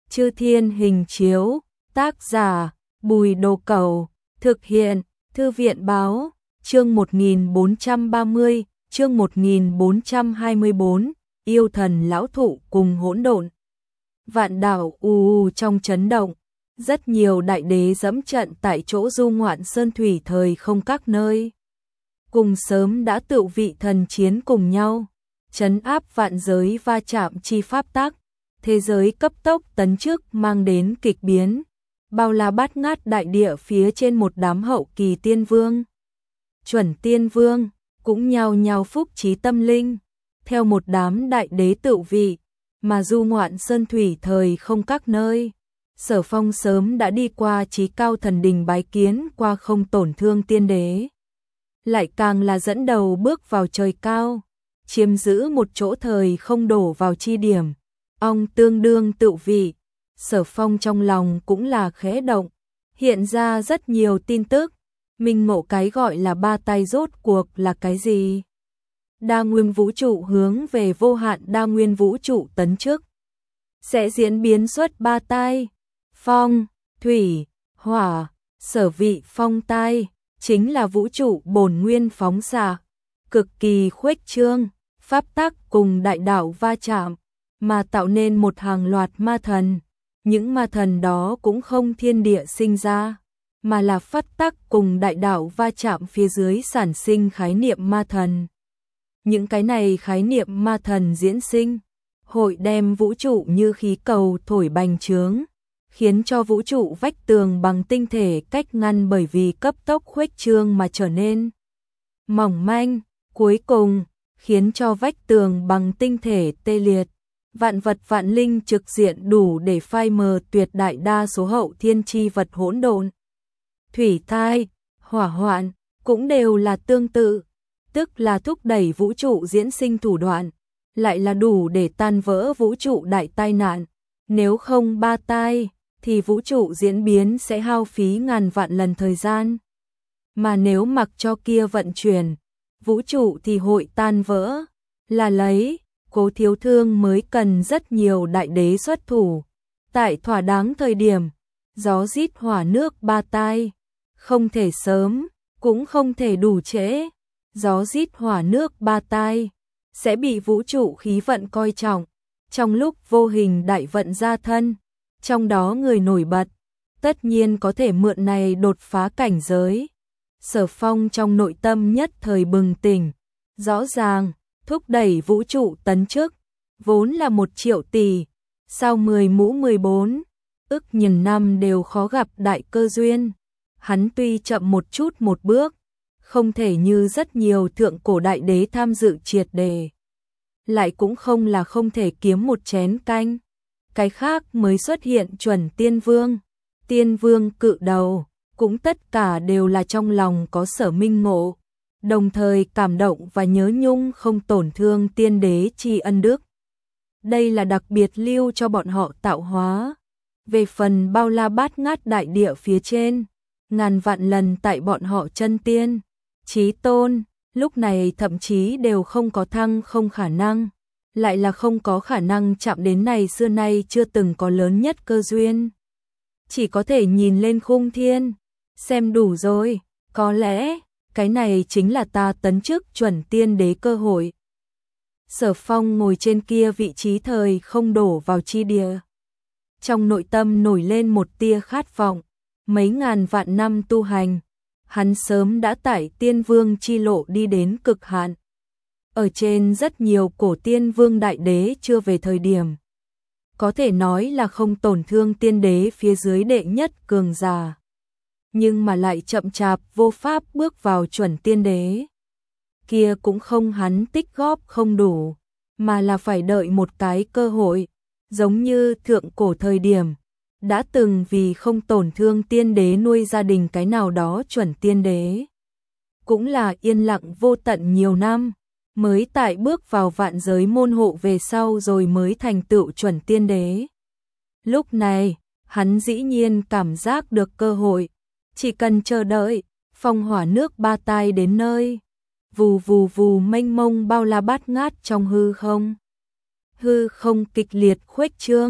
Chư Thiên Hình Chiếu, tác giả Bùi Đồ Cẩu, thực hiện Thư viện Báo, chương 1430, chương 1424, yêu thần lão thụ cùng hỗn độn. Vạn đảo trong chấn động, rất nhiều đại đế dẫm trận tại chỗ du ngoạn sơn thủy thời không các nơi. Cùng sớm đã tự vị thần chiến cùng nhau, trấn áp vạn giới va chạm chi pháp tắc, thế giới cấp tốc tấn trước mang đến kịch biến, bao la bát ngát đại địa phía trên một đám hậu kỳ tiên vương. Chuẩn tiên vương, cũng nhao nhao phúc trí tâm linh, theo một đám đại đế tự vị, mà du ngoạn sơn thủy thời không các nơi. Sở Phong sớm đã đi qua chí cao thần đình bái kiến qua không tổn thương tiên đế. Lại càng là dẫn đầu bước vào trời cao, chiếm giữ một chỗ thời không đổ vào chi điểm. Ông tương đương tự vị, Sở Phong trong lòng cũng là khẽ động, hiện ra rất nhiều tin tức, minh ngộ cái gọi là ba tay rốt cuộc là cái gì. Đa nguyên vũ trụ hướng về vô hạn đa nguyên vũ trụ tấn trước, sẽ diễn biến xuất ba tai, phong, thủy, hỏa. Sở vị phong tai chính là vũ trụ bổn nguyên phóng xạ, cực kỳ khuếch trương, pháp tắc cùng đại đạo va chạm, mà tạo nên một hàng loạt ma thần. Những ma thần đó cũng không thiên địa sinh ra, mà là pháp tắc cùng đại đạo va chạm phía dưới sản sinh khái niệm ma thần. Những cái này khái niệm ma thần diễn sinh, hội đem vũ trụ như khí cầu thổi bành trướng, khiến cho vũ trụ vách tường bằng tinh thể cách ngăn bởi vì cấp tốc khuếch trương mà trở nên mỏng manh, cuối cùng khiến cho vách tường bằng tinh thể tê liệt. Vạn vật vạn linh trực diện đủ để phai mờ tuyệt đại đa số hậu thiên chi vật hỗn độn. Thủy thai, hỏa hoạn cũng đều là tương tự, tức là thúc đẩy vũ trụ diễn sinh thủ đoạn, lại là đủ để tan vỡ vũ trụ đại tai nạn. Nếu không ba tai, thì vũ trụ diễn biến sẽ hao phí ngàn vạn lần thời gian. Mà nếu mặc cho kia vận chuyển, vũ trụ thì hội tan vỡ, là lấy Cố Thiếu Thương mới cần rất nhiều đại đế xuất thủ. Tại thỏa đáng thời điểm, gió rít hỏa nước ba tai, không thể sớm, cũng không thể đủ trễ. Gió rít hỏa nước ba tai sẽ bị vũ trụ khí vận coi trọng, trong lúc vô hình đại vận ra thân, trong đó người nổi bật, tất nhiên có thể mượn này đột phá cảnh giới. Sở Phong trong nội tâm nhất thời bừng tỉnh, rõ ràng thúc đẩy vũ trụ tấn trước, vốn là 1 triệu tỷ, sau 10 mũ 14, ức nghìn năm đều khó gặp đại cơ duyên. Hắn tuy chậm một chút một bước, không thể như rất nhiều thượng cổ đại đế tham dự triệt đề, lại cũng không là không thể kiếm một chén canh. Cái khác mới xuất hiện chuẩn tiên vương cự đầu, cũng tất cả đều là trong lòng có sở minh ngộ, đồng thời cảm động và nhớ nhung không tổn thương tiên đế tri ân đức. Đây là đặc biệt lưu cho bọn họ tạo hóa. Về phần bao la bát ngát đại địa phía trên, ngàn vạn lần tại bọn họ chân tiên, chí tôn, lúc này thậm chí đều không có thăng không khả năng, lại là không có khả năng chạm đến này xưa nay chưa từng có lớn nhất cơ duyên. Chỉ có thể nhìn lên khung thiên, xem đủ rồi, có lẽ cái này chính là ta tấn chức chuẩn tiên đế cơ hội. Sở Phong ngồi trên kia vị trí thời không đổ vào chi địa, trong nội tâm nổi lên một tia khát vọng. Mấy ngàn vạn năm tu hành, hắn sớm đã tải tiên vương chi lộ đi đến cực hạn. Ở trên rất nhiều cổ tiên vương đại đế chưa về thời điểm, có thể nói là không tổn thương tiên đế phía dưới đệ nhất cường giả, nhưng mà lại chậm chạp vô pháp bước vào chuẩn tiên đế. Kia cũng không hắn tích góp không đủ, mà là phải đợi một cái cơ hội, giống như thượng cổ thời điểm, đã từng vì không tổn thương tiên đế nuôi gia đình cái nào đó chuẩn tiên đế. Cũng là yên lặng vô tận nhiều năm, mới tại bước vào vạn giới môn hộ về sau rồi mới thành tựu chuẩn tiên đế. Lúc này, hắn dĩ nhiên cảm giác được cơ hội, chỉ cần chờ đợi, phong hỏa nước ba tai đến nơi. Vù vù vù mênh mông bao la bát ngát trong hư không. Hư không kịch liệt khuếch trương,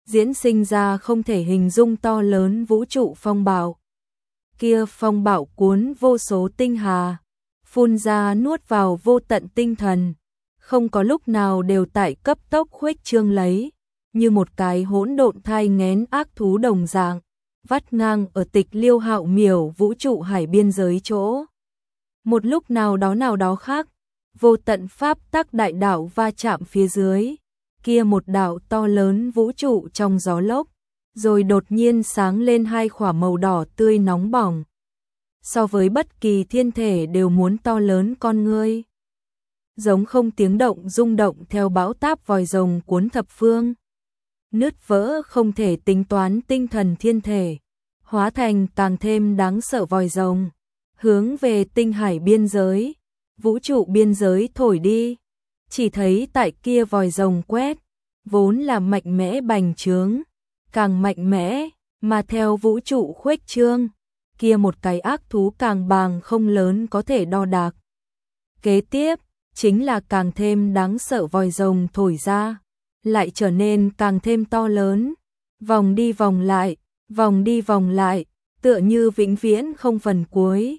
diễn sinh ra không thể hình dung to lớn vũ trụ phong bạo. Kia phong bạo cuốn vô số tinh hà, phun ra nuốt vào vô tận tinh thần, không có lúc nào đều tại cấp tốc khuếch trương lấy, như một cái hỗn độn thai nghén ác thú đồng dạng, vắt ngang ở tịch liêu hạo miểu vũ trụ hải biên giới chỗ. Một lúc nào đó khác, vô tận pháp tắc đại đạo va chạm phía dưới, kia một đạo to lớn vũ trụ trong gió lốc, rồi đột nhiên sáng lên hai khỏa màu đỏ tươi nóng bỏng. So với bất kỳ thiên thể đều muốn to lớn con ngươi. Giống không tiếng động rung động theo bão táp vòi rồng cuốn thập phương. Nứt vỡ không thể tính toán tinh thần thiên thể, hóa thành càng thêm đáng sợ vòi rồng, hướng về tinh hải biên giới, vũ trụ biên giới thổi đi. Chỉ thấy tại kia vòi rồng quét, vốn là mạnh mẽ bành trướng, càng mạnh mẽ, mà theo vũ trụ khuếch trương, kia một cái ác thú càng bàng không lớn có thể đo đạc. Kế tiếp, chính là càng thêm đáng sợ vòi rồng thổi ra, lại trở nên càng thêm to lớn, vòng đi vòng lại, tựa như vĩnh viễn không phần cuối.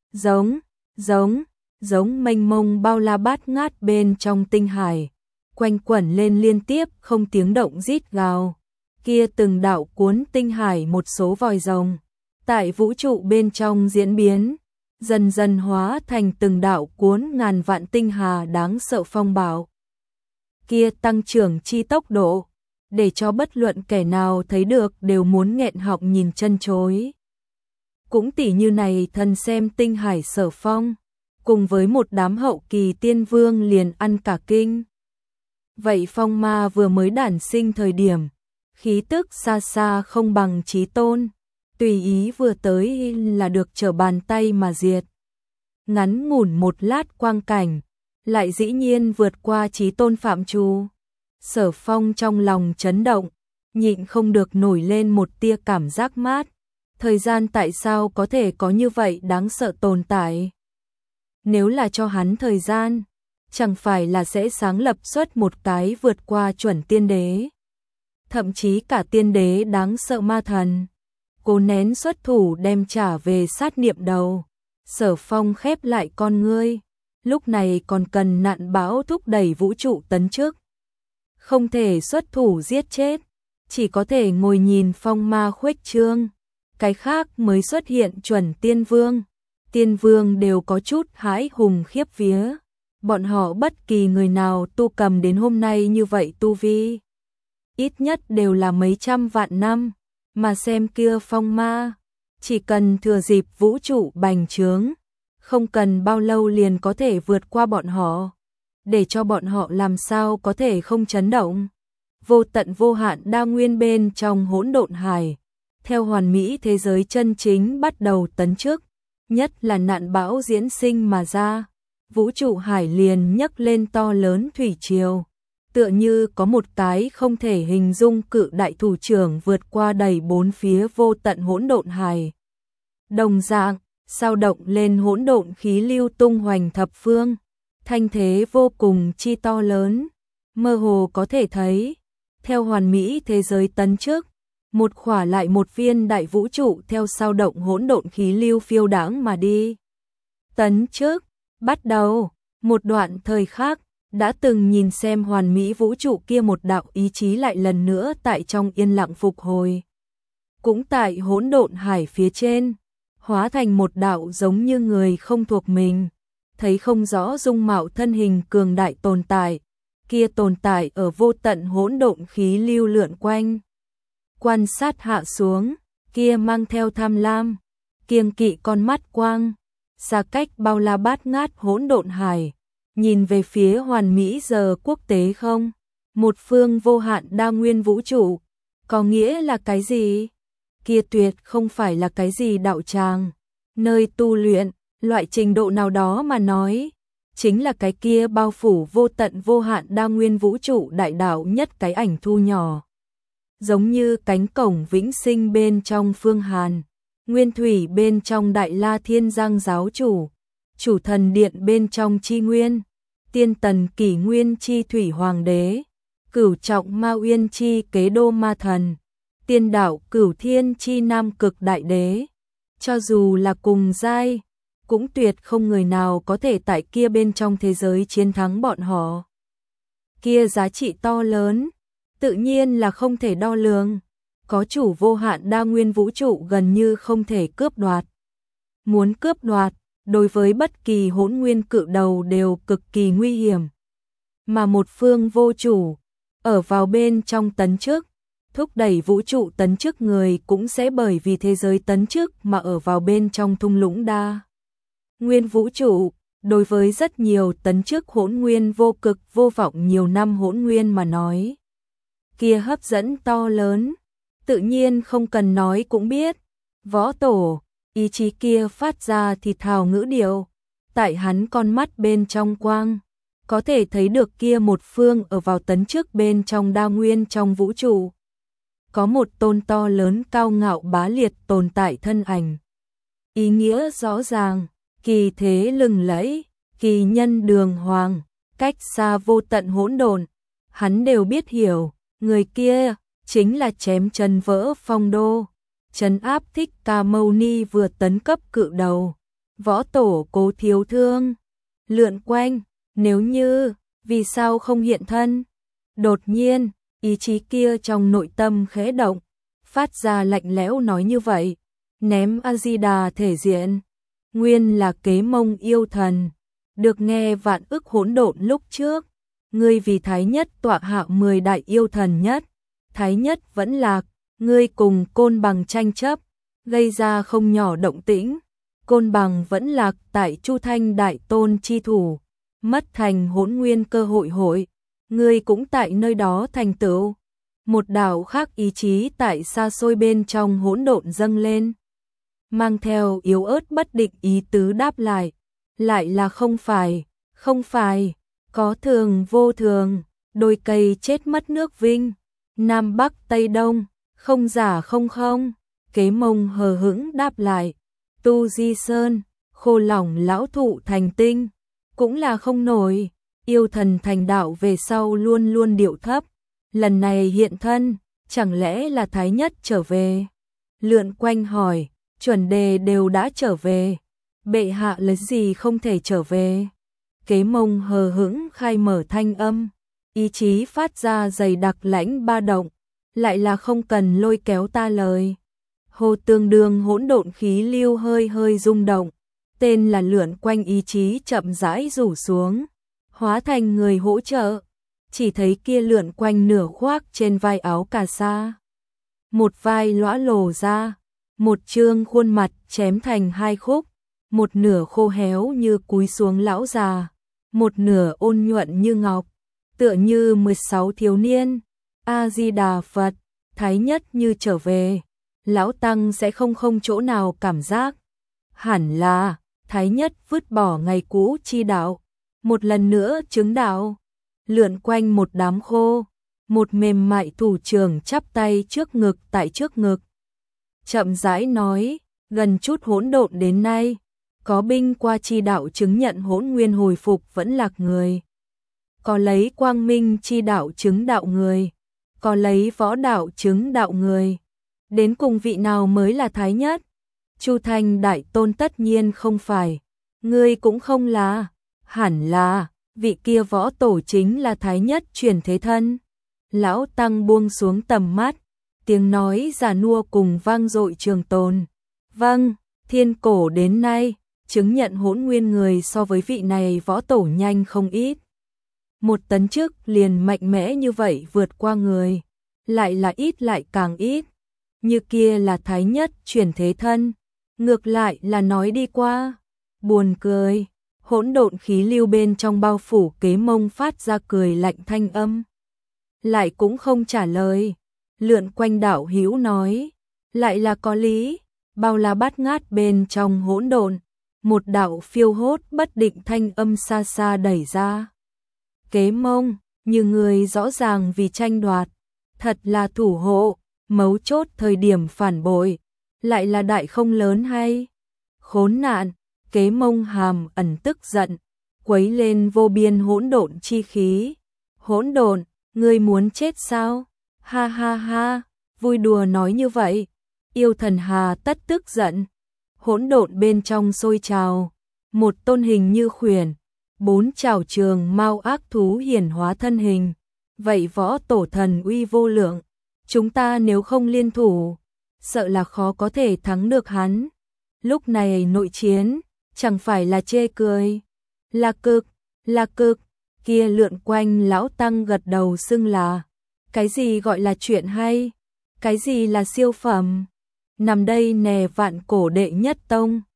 Giống mênh mông bao la bát ngát bên trong tinh hải, quanh quẩn lên liên tiếp không tiếng động rít gào. Kia từng đạo cuốn tinh hải một số vòi rồng, tại vũ trụ bên trong diễn biến, dần dần hóa thành từng đạo cuốn ngàn vạn tinh hà đáng sợ phong bạo. Kia tăng trưởng chi tốc độ, để cho bất luận kẻ nào thấy được đều muốn nghẹn họng nhìn chân chối. Cũng tỉ như này thần xem tinh hải sở phong, cùng với một đám hậu kỳ tiên vương liền ăn cả kinh. Vậy phong ma vừa mới đản sinh thời điểm, khí tức xa xa không bằng Chí Tôn, tùy ý vừa tới là được trở bàn tay mà diệt. Ngắn ngủn một lát quang cảnh, lại dĩ nhiên vượt qua Chí Tôn phạm trù. Sở Phong trong lòng chấn động, nhịn không được nổi lên một tia cảm giác mát. Thời gian tại sao có thể có như vậy đáng sợ tồn tại? Nếu là cho hắn thời gian, chẳng phải là sẽ sáng lập xuất một cái vượt qua chuẩn tiên đế. Thậm chí cả tiên đế đáng sợ ma thần. Cố nén xuất thủ đem trả về sát niệm đầu. Sở Phong khép lại con ngươi. Lúc này còn cần nạn bão thúc đẩy vũ trụ tấn trước. Không thể xuất thủ giết chết, chỉ có thể ngồi nhìn phong ma khuếch trương. Cái khác mới xuất hiện chuẩn tiên vương. Tiên vương đều có chút hãi hùng khiếp vía. Bọn họ bất kỳ người nào tu cầm đến hôm nay như vậy tu vi, ít nhất đều là mấy trăm vạn năm, mà xem kia phong ma, chỉ cần thừa dịp vũ trụ bành trướng, không cần bao lâu liền có thể vượt qua bọn họ, để cho bọn họ làm sao có thể không chấn động. Vô tận vô hạn đa nguyên bên trong hỗn độn hải, theo hoàn mỹ thế giới chân chính bắt đầu tấn trước, nhất là nạn bão diễn sinh mà ra, vũ trụ hải liền nhấc lên to lớn thủy triều, tựa như có một cái không thể hình dung cự đại thủ trưởng vượt qua đầy bốn phía vô tận hỗn độn hải. Đồng dạng, sao động lên hỗn độn khí lưu tung hoành thập phương, thanh thế vô cùng chi to lớn, mơ hồ có thể thấy, theo hoàn mỹ thế giới tấn trước, một khỏa lại một viên đại vũ trụ theo sao động hỗn độn khí lưu phiêu đãng mà đi. Tấn trước, bắt đầu, một đoạn thời khác, đã từng nhìn xem hoàn mỹ vũ trụ kia một đạo ý chí lại lần nữa tại trong yên lặng phục hồi. Cũng tại hỗn độn hải phía trên, hóa thành một đạo giống như người không thuộc mình, thấy không rõ dung mạo thân hình cường đại tồn tại, kia tồn tại ở vô tận hỗn độn khí lưu lượn quanh. Quan sát hạ xuống, kia mang theo tham lam, kiêng kỵ con mắt quang, xa cách bao la bát ngát hỗn độn hải, nhìn về phía hoàn mỹ giờ quốc tế không, một phương vô hạn đa nguyên vũ trụ, có nghĩa là cái gì? Kia tuyệt không phải là cái gì đạo tràng, nơi tu luyện, loại trình độ nào đó mà nói, chính là cái kia bao phủ vô tận vô hạn đa nguyên vũ trụ đại đạo nhất cái ảnh thu nhỏ. Giống như cánh cổng vĩnh sinh bên trong phương Hàn, nguyên thủy bên trong Đại La Thiên Giang giáo chủ, chủ thần điện bên trong Chi Nguyên, tiên tần kỷ nguyên chi thủy hoàng đế, Cửu trọng ma uyên chi kế đô ma thần, tiên đạo Cửu thiên chi nam cực đại đế. Cho dù là cùng giai, cũng tuyệt không người nào có thể tại kia bên trong thế giới chiến thắng bọn họ. Kia giá trị to lớn, tự nhiên là không thể đo lường, có chủ vô hạn đa nguyên vũ trụ gần như không thể cướp đoạt. Muốn cướp đoạt, đối với bất kỳ hỗn nguyên cự đầu đều cực kỳ nguy hiểm. Mà một phương vô chủ, ở vào bên trong tấn trước, thúc đẩy vũ trụ tấn trước người cũng sẽ bởi vì thế giới tấn trước mà ở vào bên trong thung lũng đa nguyên vũ trụ. Đối với rất nhiều tấn trước hỗn nguyên vô cực vô vọng nhiều năm hỗn nguyên mà nói, kia hấp dẫn to lớn, tự nhiên không cần nói cũng biết. Võ tổ, ý chí kia phát ra thì thào ngữ điệu, tại hắn con mắt bên trong quang, có thể thấy được kia một phương ở vào tấn trước bên trong đa nguyên trong vũ trụ. Có một tôn to lớn cao ngạo bá liệt tồn tại thân ảnh. Ý nghĩa rõ ràng, kỳ thế lừng lẫy, kỳ nhân đường hoàng, cách xa vô tận hỗn độn, hắn đều biết hiểu, người kia chính là chém chân vỡ phong đô, trấn áp Thích Ca Mâu Ni vừa tấn cấp cự đầu. Võ tổ Cố Thiếu Thương lượn quanh, nếu như, vì sao không hiện thân? Đột nhiên, ý chí kia trong nội tâm khẽ động, phát ra lạnh lẽo nói như vậy, ném A-di-đà thể diện, nguyên là Kế Mông yêu thần, được nghe vạn ức hỗn độn lúc trước, ngươi vì thái nhất tọa hạ 10 đại yêu thần nhất, thái nhất vẫn lạc, ngươi cùng Côn Bằng tranh chấp, gây ra không nhỏ động tĩnh, Côn Bằng vẫn lạc tại Chu Thanh đại tôn chi thủ, mất thành hỗn nguyên cơ hội, ngươi cũng tại nơi đó thành tựu. Một đạo khác ý chí tại xa xôi bên trong hỗn độn dâng lên, mang theo yếu ớt bất định ý tứ đáp lại là không phải, có thường vô thường, đôi cây chết mất nước vinh, Nam Bắc Tây Đông, không giả không không. Kế Mông hờ hững đáp lại, Tu Di Sơn, khô lỏng lão thụ thành tinh, cũng là không nổi, yêu thần thành đạo về sau luôn luôn điệu thấp, lần này hiện thân, chẳng lẽ là thái nhất trở về? Lượn quanh hỏi, chuẩn đề đều đã trở về, bệ hạ lấy gì không thể trở về? Kế Mông hờ hững khai mở thanh âm, ý chí phát ra dày đặc lãnh ba động, lại là không cần lôi kéo ta lời. Hồ tương đương hỗn độn khí lưu hơi hơi rung động, tên là lượn quanh ý chí chậm rãi rủ xuống, hóa thành người hỗ trợ, chỉ thấy kia lượn quanh nửa khoác trên vai áo cà sa. Một vai lõa lồ ra, một trương khuôn mặt chém thành hai khúc, một nửa khô héo như cúi xuống lão già, một nửa ôn nhuận như ngọc, tựa như 16 thiếu niên. A-di-đà Phật, thái nhất như trở về, lão tăng sẽ không chỗ nào cảm giác. Hẳn là, thái nhất vứt bỏ ngày cũ chi đạo, một lần nữa chứng đạo. Lượn quanh một đám khô, một mềm mại thủ trưởng chắp tay trước ngực tại trước ngực. Chậm rãi nói, gần chút hỗn độn đến nay, có binh qua chi đạo chứng nhận hỗn nguyên hồi phục vẫn lạc người. Có lấy quang minh chi đạo chứng đạo người, có lấy võ đạo chứng đạo người. Đến cùng vị nào mới là thái nhất? Chu Thanh đại tôn tất nhiên không phải, ngươi cũng không là, hẳn là, vị kia võ tổ chính là thái nhất chuyển thế thân. Lão tăng buông xuống tầm mắt, tiếng nói già nua cùng vang dội trường tồn. Vâng, thiên cổ đến nay, chứng nhận hỗn nguyên người so với vị này võ tổ nhanh không ít. Một tấn trước liền mạnh mẽ như vậy vượt qua người, lại là ít lại càng ít. Như kia là thái nhất chuyển thế thân, ngược lại là nói đi qua. Buồn cười, hỗn độn khí lưu bên trong bao phủ Kế Mông phát ra cười lạnh thanh âm. Lại cũng không trả lời. Lượn quanh đạo hữu nói, lại là có lý, bao la bát ngát bên trong hỗn độn, một đạo phiêu hốt bất định thanh âm xa xa đẩy ra. Kế Mông, như người rõ ràng vì tranh đoạt, thật là thủ hộ, mấu chốt thời điểm phản bội, lại là đại không lớn hay? Khốn nạn, Kế Mông hàm ẩn tức giận, quấy lên vô biên hỗn độn chi khí. Hỗn độn, Ngươi muốn chết sao? Ha ha ha, vui đùa nói như vậy. Yêu thần Hà Tất tức giận. Hỗn độn bên trong sôi trào, một tôn hình như khuyển, 4 trảo trường mao ác thú hiển hóa thân hình. Vậy võ tổ thần uy vô lượng, chúng ta nếu không liên thủ, sợ là khó có thể thắng được hắn. Lúc này nội chiến, chẳng phải là chê cười. Là cực, kia lượn quanh lão tăng gật đầu xưng là. Cái gì gọi là chuyện hay? Cái gì là siêu phẩm? Nằm đây nè vạn cổ đệ nhất tông.